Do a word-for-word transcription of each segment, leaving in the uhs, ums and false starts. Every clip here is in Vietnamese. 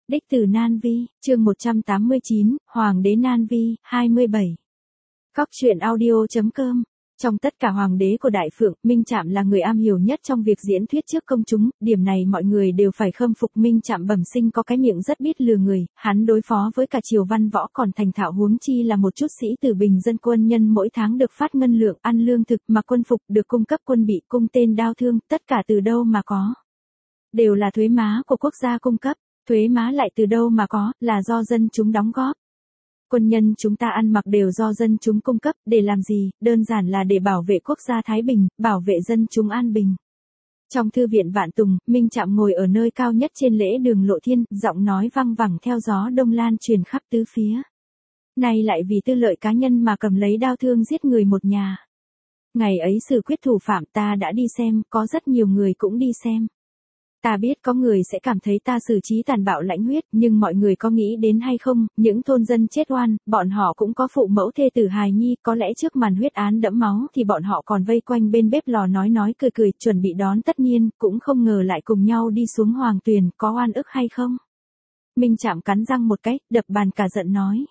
Đích từ Nan Vi, chương một trăm tám mươi chín, Hoàng đế Nan Vi, hai mươi bảy. Cóc truyện audio chấm com. Trong tất cả hoàng đế của Đại Phượng, Minh Trạm là người am hiểu nhất trong việc diễn thuyết trước công chúng, điểm này mọi người đều phải khâm phục. Minh Trạm bẩm sinh có cái miệng rất biết lừa người, hắn đối phó với cả triều văn võ còn thành thạo, huống chi là một chút sĩ tử bình dân. Quân nhân mỗi tháng được phát ngân lượng, ăn lương thực, mặc quân phục, được cung cấp quân bị, cung tên, đao thương, tất cả từ đâu mà có? Đều là thuế má của quốc gia cung cấp. Thuế má lại từ đâu mà có, là do dân chúng đóng góp. Quân nhân chúng ta ăn mặc đều do dân chúng cung cấp, để làm gì? Đơn giản là để bảo vệ quốc gia thái bình, bảo vệ dân chúng an bình. Trong thư viện Vạn Tùng, Minh Trạm ngồi ở nơi cao nhất trên lễ đường Lộ Thiên, giọng nói văng vẳng theo gió đông lan truyền khắp tứ phía. Nay lại vì tư lợi cá nhân mà cầm lấy đao thương giết người một nhà. Ngày ấy xử quyết thủ phạm ta đã đi xem, có rất nhiều người cũng đi xem. Ta biết có người sẽ cảm thấy ta xử trí tàn bạo lãnh huyết, nhưng mọi người có nghĩ đến hay không, những thôn dân chết oan, bọn họ cũng có phụ mẫu thê tử hài nhi, có lẽ trước màn huyết án đẫm máu thì bọn họ còn vây quanh bên bếp lò nói nói cười cười, chuẩn bị đón tất nhiên, cũng không ngờ lại cùng nhau đi xuống hoàng tuyền, có oan ức hay không? Minh Trạm cắn răng một cái, đập bàn cả giận nói.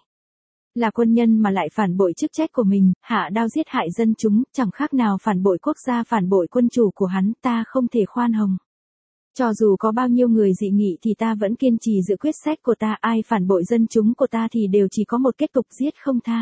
Là quân nhân mà lại phản bội chức trách của mình, hạ đao giết hại dân chúng, chẳng khác nào phản bội quốc gia, phản bội quân chủ của hắn, ta không thể khoan hồng. Cho dù có bao nhiêu người dị nghị thì ta vẫn kiên trì giữ quyết sách của ta, ai phản bội dân chúng của ta thì đều chỉ có một kết cục giết không tha.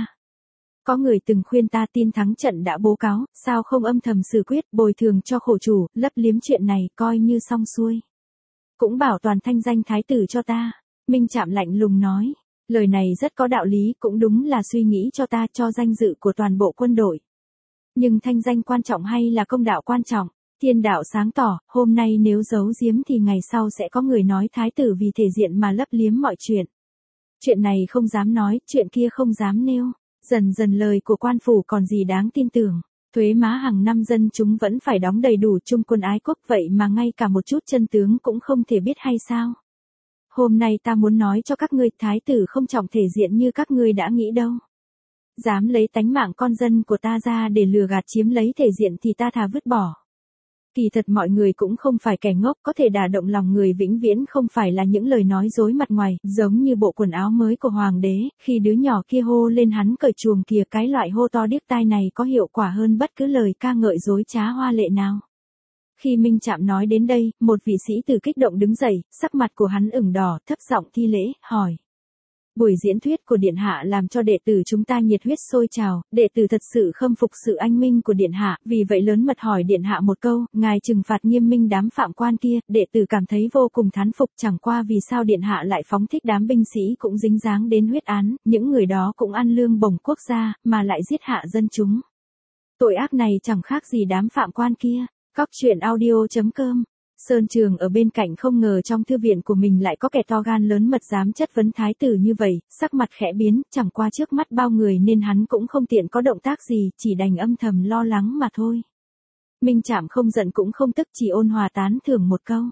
Có người từng khuyên ta tin thắng trận đã bố cáo, sao không âm thầm xử quyết, bồi thường cho khổ chủ, lấp liếm chuyện này, coi như xong xuôi. Cũng bảo toàn thanh danh thái tử cho ta. Minh Trạm lạnh lùng nói, lời này rất có đạo lý, cũng đúng là suy nghĩ cho ta, cho danh dự của toàn bộ quân đội. Nhưng thanh danh quan trọng hay là công đạo quan trọng? Thiên đạo sáng tỏ, hôm nay nếu giấu giếm thì ngày sau sẽ có người nói thái tử vì thể diện mà lấp liếm mọi chuyện. Chuyện này không dám nói, chuyện kia không dám nêu. Dần dần lời của quan phủ còn gì đáng tin tưởng. Thuế má hàng năm dân chúng vẫn phải đóng đầy đủ, chung quân ái quốc, vậy mà ngay cả một chút chân tướng cũng không thể biết hay sao? Hôm nay ta muốn nói cho các ngươi, thái tử không trọng thể diện như các ngươi đã nghĩ đâu. Dám lấy tánh mạng con dân của ta ra để lừa gạt chiếm lấy thể diện thì ta thà vứt bỏ. Kỳ thật mọi người cũng không phải kẻ ngốc, có thể đả động lòng người vĩnh viễn không phải là những lời nói dối mặt ngoài, giống như bộ quần áo mới của hoàng đế, khi đứa nhỏ kia hô lên hắn cởi chuồng kìa, cái loại hô to điếc tai này có hiệu quả hơn bất cứ lời ca ngợi dối trá hoa lệ nào. Khi Minh Trạm nói đến đây, một vị sĩ tử kích động đứng dậy, sắc mặt của hắn ửng đỏ, thấp giọng thi lễ, hỏi. Buổi diễn thuyết của Điện Hạ làm cho đệ tử chúng ta nhiệt huyết sôi trào, đệ tử thật sự khâm phục sự anh minh của Điện Hạ, vì vậy lớn mật hỏi Điện Hạ một câu, ngài trừng phạt nghiêm minh đám phạm quan kia, đệ tử cảm thấy vô cùng thán phục, chẳng qua vì sao Điện Hạ lại phóng thích đám binh sĩ cũng dính dáng đến huyết án, những người đó cũng ăn lương bổng quốc gia, mà lại giết hạ dân chúng. Tội ác này chẳng khác gì đám phạm quan kia. Cóc truyện audio chấm com. Sơn Trường ở bên cạnh không ngờ trong thư viện của mình lại có kẻ to gan lớn mật dám chất vấn thái tử như vậy, sắc mặt khẽ biến, chẳng qua trước mắt bao người nên hắn cũng không tiện có động tác gì, chỉ đành âm thầm lo lắng mà thôi. Minh Trạm không giận cũng không tức, chỉ ôn hòa tán thưởng một câu.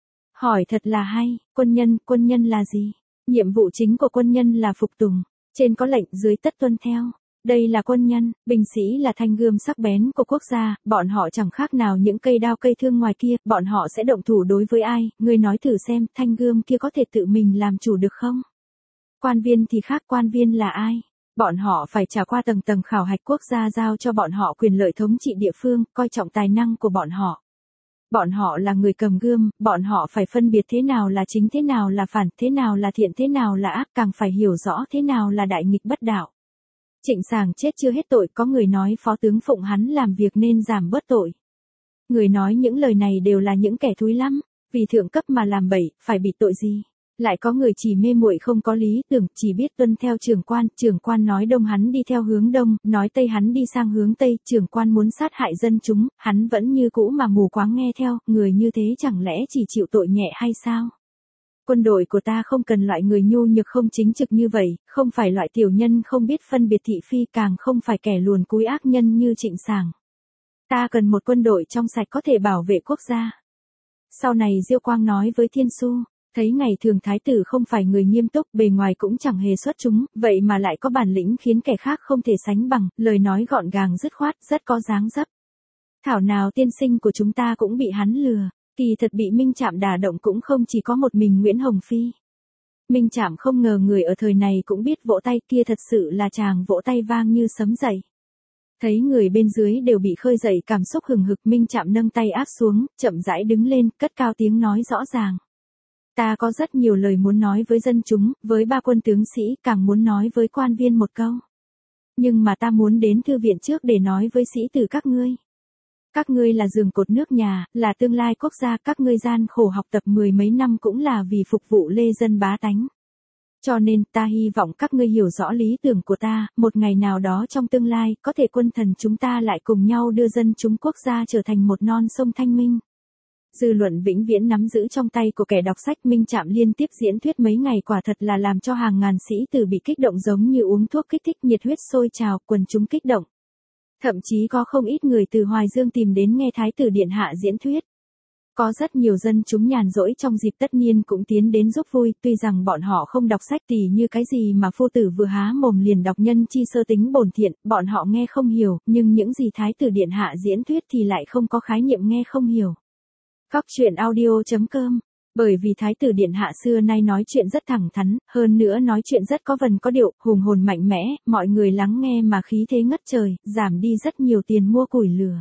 Hỏi thật là hay, quân nhân, quân nhân là gì? Nhiệm vụ chính của quân nhân là phục tùng, trên có lệnh dưới tất tuân theo. Đây là quân nhân, binh sĩ là thanh gươm sắc bén của quốc gia, bọn họ chẳng khác nào những cây đao cây thương ngoài kia, bọn họ sẽ động thủ đối với ai, ngươi nói thử xem, thanh gươm kia có thể tự mình làm chủ được không? Quan viên thì khác, quan viên là ai? Bọn họ phải trải qua tầng tầng khảo hạch, quốc gia giao cho bọn họ quyền lợi thống trị địa phương, coi trọng tài năng của bọn họ. Bọn họ là người cầm gươm, bọn họ phải phân biệt thế nào là chính, thế nào là phản, thế nào là thiện, thế nào là ác, càng phải hiểu rõ thế nào là đại nghịch bất đạo. Trịnh Sàng chết chưa hết tội, có người nói phó tướng phụng hắn làm việc nên giảm bớt tội. Người nói những lời này đều là những kẻ thúi lắm, vì thượng cấp mà làm bậy, phải bị tội gì? Lại có người chỉ mê muội không có lý tưởng, chỉ biết tuân theo trưởng quan, trưởng quan nói đông hắn đi theo hướng đông, nói tây hắn đi sang hướng tây, trưởng quan muốn sát hại dân chúng, hắn vẫn như cũ mà mù quáng nghe theo, người như thế chẳng lẽ chỉ chịu tội nhẹ hay sao? Quân đội của ta không cần loại người nhu nhược không chính trực như vậy, không phải loại tiểu nhân không biết phân biệt thị phi, càng không phải kẻ luồn cúi ác nhân như Trịnh Sàng. Ta cần một quân đội trong sạch có thể bảo vệ quốc gia. Sau này Diêu Quang nói với Thiên Xu, thấy ngày thường thái tử không phải người nghiêm túc, bề ngoài cũng chẳng hề xuất chúng, vậy mà lại có bản lĩnh khiến kẻ khác không thể sánh bằng, lời nói gọn gàng dứt khoát, rất có dáng dấp. Thảo nào tiên sinh của chúng ta cũng bị hắn lừa. Kỳ thật bị Minh Trạm đả động cũng không chỉ có một mình Nguyễn Hồng Phi. Minh Trạm không ngờ người ở thời này cũng biết vỗ tay, kia thật sự là chàng vỗ tay vang như sấm dậy. Thấy người bên dưới đều bị khơi dậy cảm xúc hừng hực, Minh Trạm nâng tay áp xuống, chậm rãi đứng lên, cất cao tiếng nói rõ ràng. Ta có rất nhiều lời muốn nói với dân chúng, với ba quân tướng sĩ, càng muốn nói với quan viên một câu. Nhưng mà ta muốn đến thư viện trước để nói với sĩ tử các ngươi. Các ngươi là giường cột nước nhà, là tương lai quốc gia, các ngươi gian khổ học tập mười mấy năm cũng là vì phục vụ lê dân bá tánh. Cho nên ta hy vọng các ngươi hiểu rõ lý tưởng của ta, một ngày nào đó trong tương lai, có thể quân thần chúng ta lại cùng nhau đưa dân chúng quốc gia trở thành một non sông thanh minh. Dư luận vĩnh viễn nắm giữ trong tay của kẻ đọc sách. Minh Trạm liên tiếp diễn thuyết mấy ngày quả thật là làm cho hàng ngàn sĩ tử bị kích động giống như uống thuốc kích thích, nhiệt huyết sôi trào, quần chúng kích động. Thậm chí có không ít người từ Hoài Dương tìm đến nghe Thái tử Điện Hạ diễn thuyết. Có rất nhiều dân chúng nhàn rỗi trong dịp tất niên cũng tiến đến giúp vui, tuy rằng bọn họ không đọc sách tỉ như cái gì mà phu tử vừa há mồm liền đọc nhân chi sơ tính bổn thiện, bọn họ nghe không hiểu, nhưng những gì Thái tử Điện Hạ diễn thuyết thì lại không có khái niệm nghe không hiểu. Cóc truyện audio chấm com. Bởi vì Thái tử Điện Hạ xưa nay nói chuyện rất thẳng thắn, hơn nữa nói chuyện rất có vần có điệu, hùng hồn mạnh mẽ, mọi người lắng nghe mà khí thế ngất trời, giảm đi rất nhiều tiền mua củi lửa.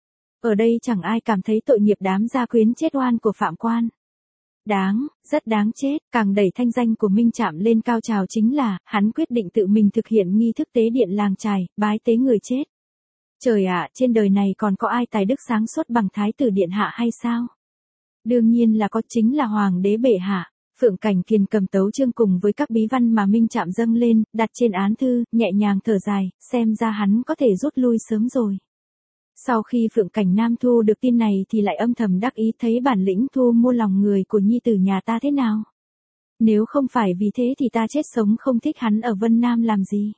Ở đây chẳng ai cảm thấy tội nghiệp đám gia quyến chết oan của Phạm Quan. Đáng, rất đáng chết, càng đẩy thanh danh của Minh Trạm lên cao trào chính là, hắn quyết định tự mình thực hiện nghi thức tế điện làng trài, bái tế người chết. Trời ạ, trên đời này còn có ai tài đức sáng suốt bằng Thái tử Điện Hạ hay sao? Đương nhiên là có, chính là Hoàng đế bệ hạ. Phượng Cảnh Kiền cầm tấu chương cùng với các bí văn mà Minh Trạm dâng lên, đặt trên án thư, nhẹ nhàng thở dài, xem ra hắn có thể rút lui sớm rồi. Sau khi Phượng Cảnh Nam thu được tin này thì lại âm thầm đắc ý, thấy bản lĩnh thu mua lòng người của nhi tử nhà ta thế nào. Nếu không phải vì thế thì ta chết sống không thích hắn ở Vân Nam làm gì.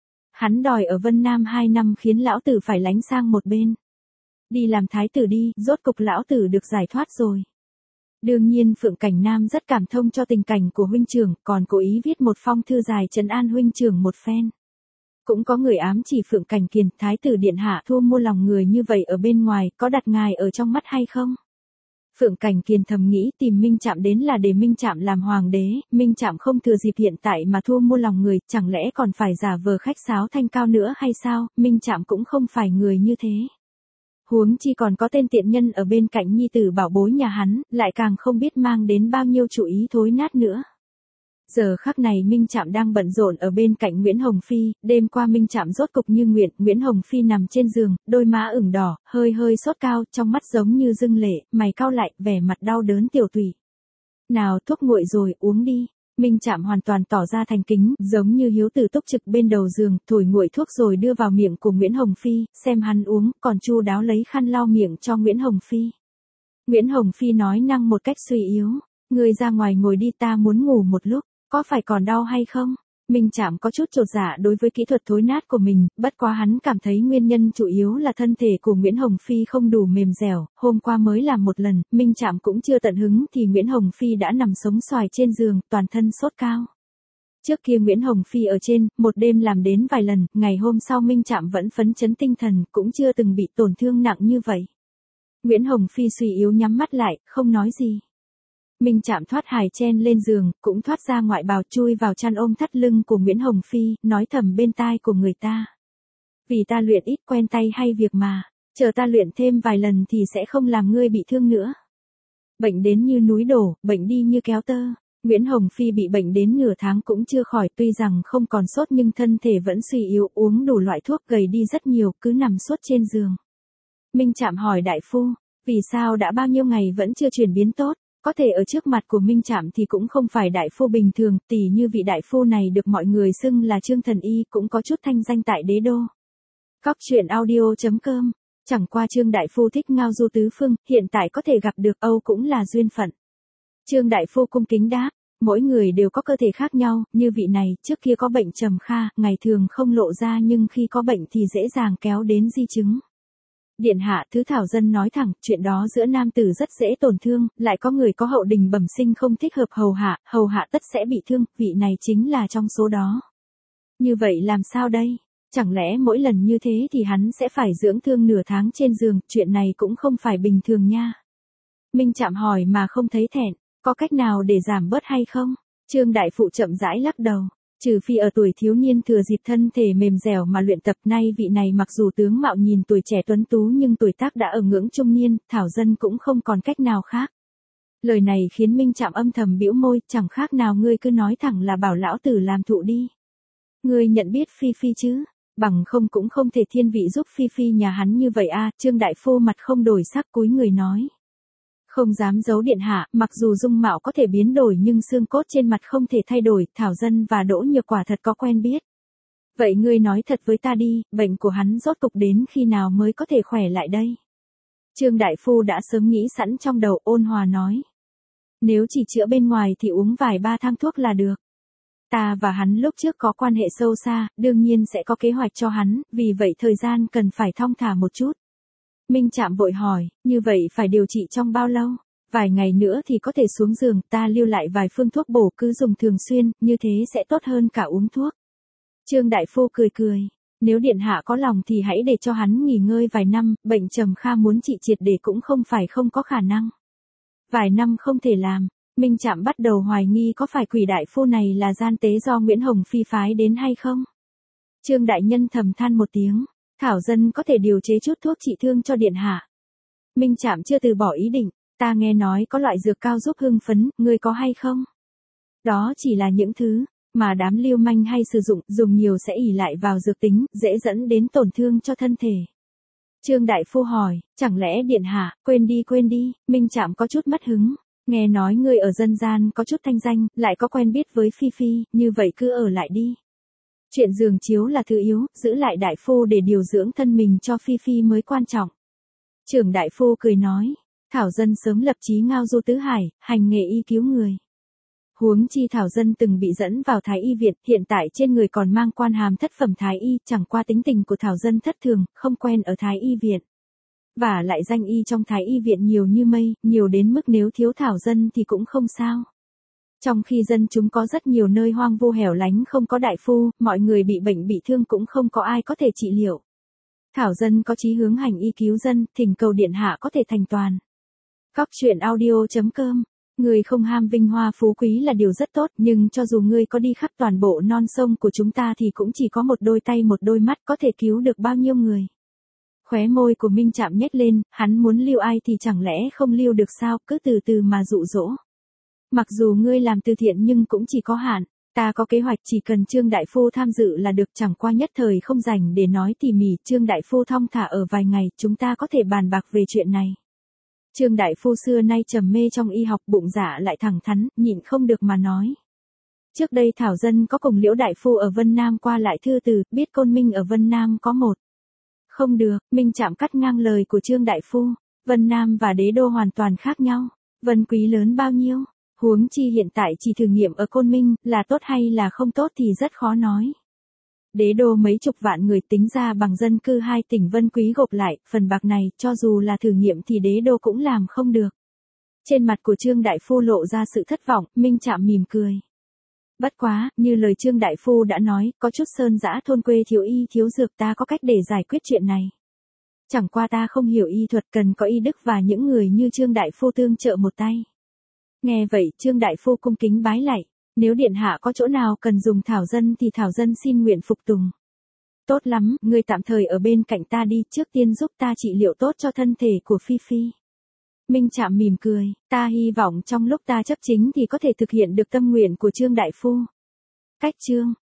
Hắn đòi ở Vân Nam hai năm khiến lão tử phải lánh sang một bên. Đi làm thái tử đi, rốt cục lão tử được giải thoát rồi. Đương nhiên Phượng Cảnh Nam rất cảm thông cho tình cảnh của huynh trưởng, còn cố ý viết một phong thư dài trấn an huynh trưởng một phen. Cũng có người ám chỉ Phượng Cảnh Kiền, Thái tử Điện Hạ thu mua lòng người như vậy ở bên ngoài, có đặt ngài ở trong mắt hay không? Phượng Cảnh Kiền thầm nghĩ tìm Minh Trạm đến là để Minh Trạm làm hoàng đế, Minh Trạm không thừa dịp hiện tại mà thu mua lòng người, chẳng lẽ còn phải giả vờ khách sáo thanh cao nữa hay sao? Minh Trạm cũng không phải người như thế. Huống chi còn có tên tiện nhân ở bên cạnh nhi tử bảo bối nhà hắn, lại càng không biết mang đến bao nhiêu chủ ý thối nát nữa. Giờ khắc này Minh Trạm đang bận rộn ở bên cạnh Nguyễn Hồng Phi, đêm qua Minh Trạm rốt cục như nguyện, Nguyễn Hồng Phi nằm trên giường, đôi má ửng đỏ, hơi hơi sốt cao, trong mắt giống như dưng lệ, mày cau lại, vẻ mặt đau đớn tiểu tụy. Nào thuốc nguội rồi, uống đi. Minh Trạm hoàn toàn tỏ ra thành kính, giống như hiếu tử túc trực bên đầu giường, thổi nguội thuốc rồi đưa vào miệng của Nguyễn Hồng Phi, xem hắn uống, còn chu đáo lấy khăn lau miệng cho Nguyễn Hồng Phi. Nguyễn Hồng Phi nói năng một cách suy yếu, ngươi ra ngoài ngồi đi, ta muốn ngủ một lúc, có phải còn đau hay không? Minh Trạm có chút chột dạ đối với kỹ thuật thối nát của mình, bất quá hắn cảm thấy nguyên nhân chủ yếu là thân thể của Nguyễn Hồng Phi không đủ mềm dẻo, hôm qua mới làm một lần, Minh Trạm cũng chưa tận hứng thì Nguyễn Hồng Phi đã nằm sống xoài trên giường, toàn thân sốt cao. Trước kia Nguyễn Hồng Phi ở trên, một đêm làm đến vài lần, ngày hôm sau Minh Trạm vẫn phấn chấn tinh thần, cũng chưa từng bị tổn thương nặng như vậy. Nguyễn Hồng Phi suy yếu nhắm mắt lại, không nói gì. Minh Trạm thoát hài chen lên giường, cũng thoát ra ngoại bào chui vào chăn ôm thắt lưng của Nguyễn Hồng Phi, nói thầm bên tai của người ta. Vì ta luyện ít quen tay hay việc mà, chờ ta luyện thêm vài lần thì sẽ không làm ngươi bị thương nữa. Bệnh đến như núi đổ, bệnh đi như kéo tơ. Nguyễn Hồng Phi bị bệnh đến nửa tháng cũng chưa khỏi, tuy rằng không còn sốt nhưng thân thể vẫn suy yếu, uống đủ loại thuốc gầy đi rất nhiều, cứ nằm suốt trên giường. Minh Trạm hỏi đại phu, vì sao đã bao nhiêu ngày vẫn chưa chuyển biến tốt? Có thể ở trước mặt của Minh Trạm thì cũng không phải đại phu bình thường, tỉ như vị đại phu này được mọi người xưng là Trương Thần Y, cũng có chút thanh danh tại đế đô. Cóc truyện audio chấm com. Chẳng qua Trương đại phu thích ngao du tứ phương, hiện tại có thể gặp được Âu cũng là duyên phận. Trương đại phu cung kính đáp, mỗi người đều có cơ thể khác nhau, như vị này, trước kia có bệnh trầm kha, ngày thường không lộ ra nhưng khi có bệnh thì dễ dàng kéo đến di chứng. Điện hạ, thứ thảo dân nói thẳng, chuyện đó giữa nam tử rất dễ tổn thương, lại có người có hậu đình bẩm sinh không thích hợp hầu hạ, hầu hạ tất sẽ bị thương, vị này chính là trong số đó. Như vậy làm sao đây? Chẳng lẽ mỗi lần như thế thì hắn sẽ phải dưỡng thương nửa tháng trên giường, chuyện này cũng không phải bình thường nha. Minh Trạm hỏi mà không thấy thẹn, có cách nào để giảm bớt hay không? Trương Đại Phụ chậm rãi lắc đầu. Trừ phi ở tuổi thiếu niên thừa dịp thân thể mềm dẻo mà luyện tập, nay vị này mặc dù tướng mạo nhìn tuổi trẻ tuấn tú nhưng tuổi tác đã ở ngưỡng trung niên, Thảo Dân cũng không còn cách nào khác. Lời này khiến Minh Trạm âm thầm bĩu môi, chẳng khác nào ngươi cứ nói thẳng là bảo lão tử làm thụ đi. Ngươi nhận biết Phi Phi chứ? Bằng không cũng không thể thiên vị giúp Phi Phi nhà hắn như vậy a. Trương Đại Phu mặt không đổi sắc cúi người nói. Không dám giấu điện hạ, mặc dù dung mạo có thể biến đổi nhưng xương cốt trên mặt không thể thay đổi, Thảo Dân và Đỗ Nhược quả thật có quen biết. Vậy ngươi nói thật với ta đi, bệnh của hắn rốt cục đến khi nào mới có thể khỏe lại đây? Trương Đại Phu đã sớm nghĩ sẵn trong đầu, ôn hòa nói. Nếu chỉ chữa bên ngoài thì uống vài ba thang thuốc là được. Ta và hắn lúc trước có quan hệ sâu xa, đương nhiên sẽ có kế hoạch cho hắn, vì vậy thời gian cần phải thong thả một chút. Minh Trạm vội hỏi, như vậy phải điều trị trong bao lâu? Vài ngày nữa thì có thể xuống giường, ta lưu lại vài phương thuốc bổ cứ dùng thường xuyên, như thế sẽ tốt hơn cả uống thuốc. Trương Đại Phu cười cười, nếu điện hạ có lòng thì hãy để cho hắn nghỉ ngơi vài năm, bệnh trầm kha muốn trị triệt để cũng không phải không có khả năng. Vài năm không thể làm, Minh Trạm bắt đầu hoài nghi có phải Quỷ Đại Phu này là gian tế do Nguyễn Hồng Phi phái đến hay không? Trương Đại Nhân thầm than một tiếng. Thảo Dân có thể điều chế chút thuốc trị thương cho điện hạ. Minh Trạm chưa từ bỏ ý định, ta nghe nói có loại dược cao giúp hưng phấn, ngươi có hay không? Đó chỉ là những thứ mà đám lưu manh hay sử dụng, dùng nhiều sẽ ỷ lại vào dược tính, dễ dẫn đến tổn thương cho thân thể. Trương Đại Phu hỏi, chẳng lẽ điện hạ, quên đi quên đi, Minh Trạm có chút mất hứng. Nghe nói ngươi ở dân gian có chút thanh danh, lại có quen biết với Phi Phi, như vậy cứ ở lại đi. Chuyện giường chiếu là thứ yếu, giữ lại Đại Phu để điều dưỡng thân mình cho Phi Phi mới quan trọng. Trưởng Đại Phu cười nói, Thảo Dân sớm lập chí ngao du tứ hải, hành nghề y cứu người. Huống chi Thảo Dân từng bị dẫn vào Thái Y viện, hiện tại trên người còn mang quan hàm thất phẩm Thái Y, chẳng qua tính tình của Thảo Dân thất thường, không quen ở Thái Y viện. Và lại danh y trong Thái Y viện nhiều như mây, nhiều đến mức nếu thiếu Thảo Dân thì cũng không sao. Trong khi dân chúng có rất nhiều nơi hoang vu hẻo lánh không có đại phu, mọi người bị bệnh bị thương cũng không có ai có thể trị liệu. Thảo Dân có chí hướng hành y cứu dân, thỉnh cầu điện hạ có thể thành toàn. Cóc truyện audio chấm com. Người không ham vinh hoa phú quý là điều rất tốt, nhưng cho dù ngươi có đi khắp toàn bộ non sông của chúng ta thì cũng chỉ có một đôi tay một đôi mắt có thể cứu được bao nhiêu người. Khóe môi của Minh Trạm nhếch lên, hắn muốn lưu ai thì chẳng lẽ không lưu được sao, cứ từ từ mà dụ dỗ. Mặc dù ngươi làm từ thiện nhưng cũng chỉ có hạn, ta có kế hoạch chỉ cần Trương Đại Phu tham dự là được, chẳng qua nhất thời không rảnh để nói tỉ mỉ, Trương Đại Phu thong thả ở vài ngày, chúng ta có thể bàn bạc về chuyện này. Trương Đại Phu xưa nay trầm mê trong y học, bụng dạ lại thẳng thắn, nhịn không được mà nói. Trước đây Thảo Dân có cùng Liễu Đại Phu ở Vân Nam qua lại thư từ, biết Côn Minh ở Vân Nam có một. Không được, Minh Trạm cắt ngang lời của Trương Đại Phu, Vân Nam và Đế Đô hoàn toàn khác nhau, Vân Quý lớn bao nhiêu, huống chi hiện tại chỉ thử nghiệm ở Côn Minh, là tốt hay là không tốt thì rất khó nói. Đế Đô mấy chục vạn người tính ra bằng dân cư hai tỉnh Vân Quý gộp lại, phần bạc này, cho dù là thử nghiệm thì Đế Đô cũng làm không được. Trên mặt của Trương Đại Phu lộ ra sự thất vọng, Minh Trạm mỉm cười. Bất quá, như lời Trương Đại Phu đã nói, có chút sơn dã thôn quê thiếu y thiếu dược, ta có cách để giải quyết chuyện này. Chẳng qua ta không hiểu y thuật, cần có y đức và những người như Trương Đại Phu tương trợ một tay. Nghe vậy, Trương Đại Phu cung kính bái lạy, nếu điện hạ có chỗ nào cần dùng Thảo Dân thì Thảo Dân xin nguyện phục tùng. Tốt lắm, ngươi tạm thời ở bên cạnh ta đi, trước tiên giúp ta trị liệu tốt cho thân thể của Phi Phi. Minh Trạm mỉm cười, ta hy vọng trong lúc ta chấp chính thì có thể thực hiện được tâm nguyện của Trương Đại Phu. Cách chương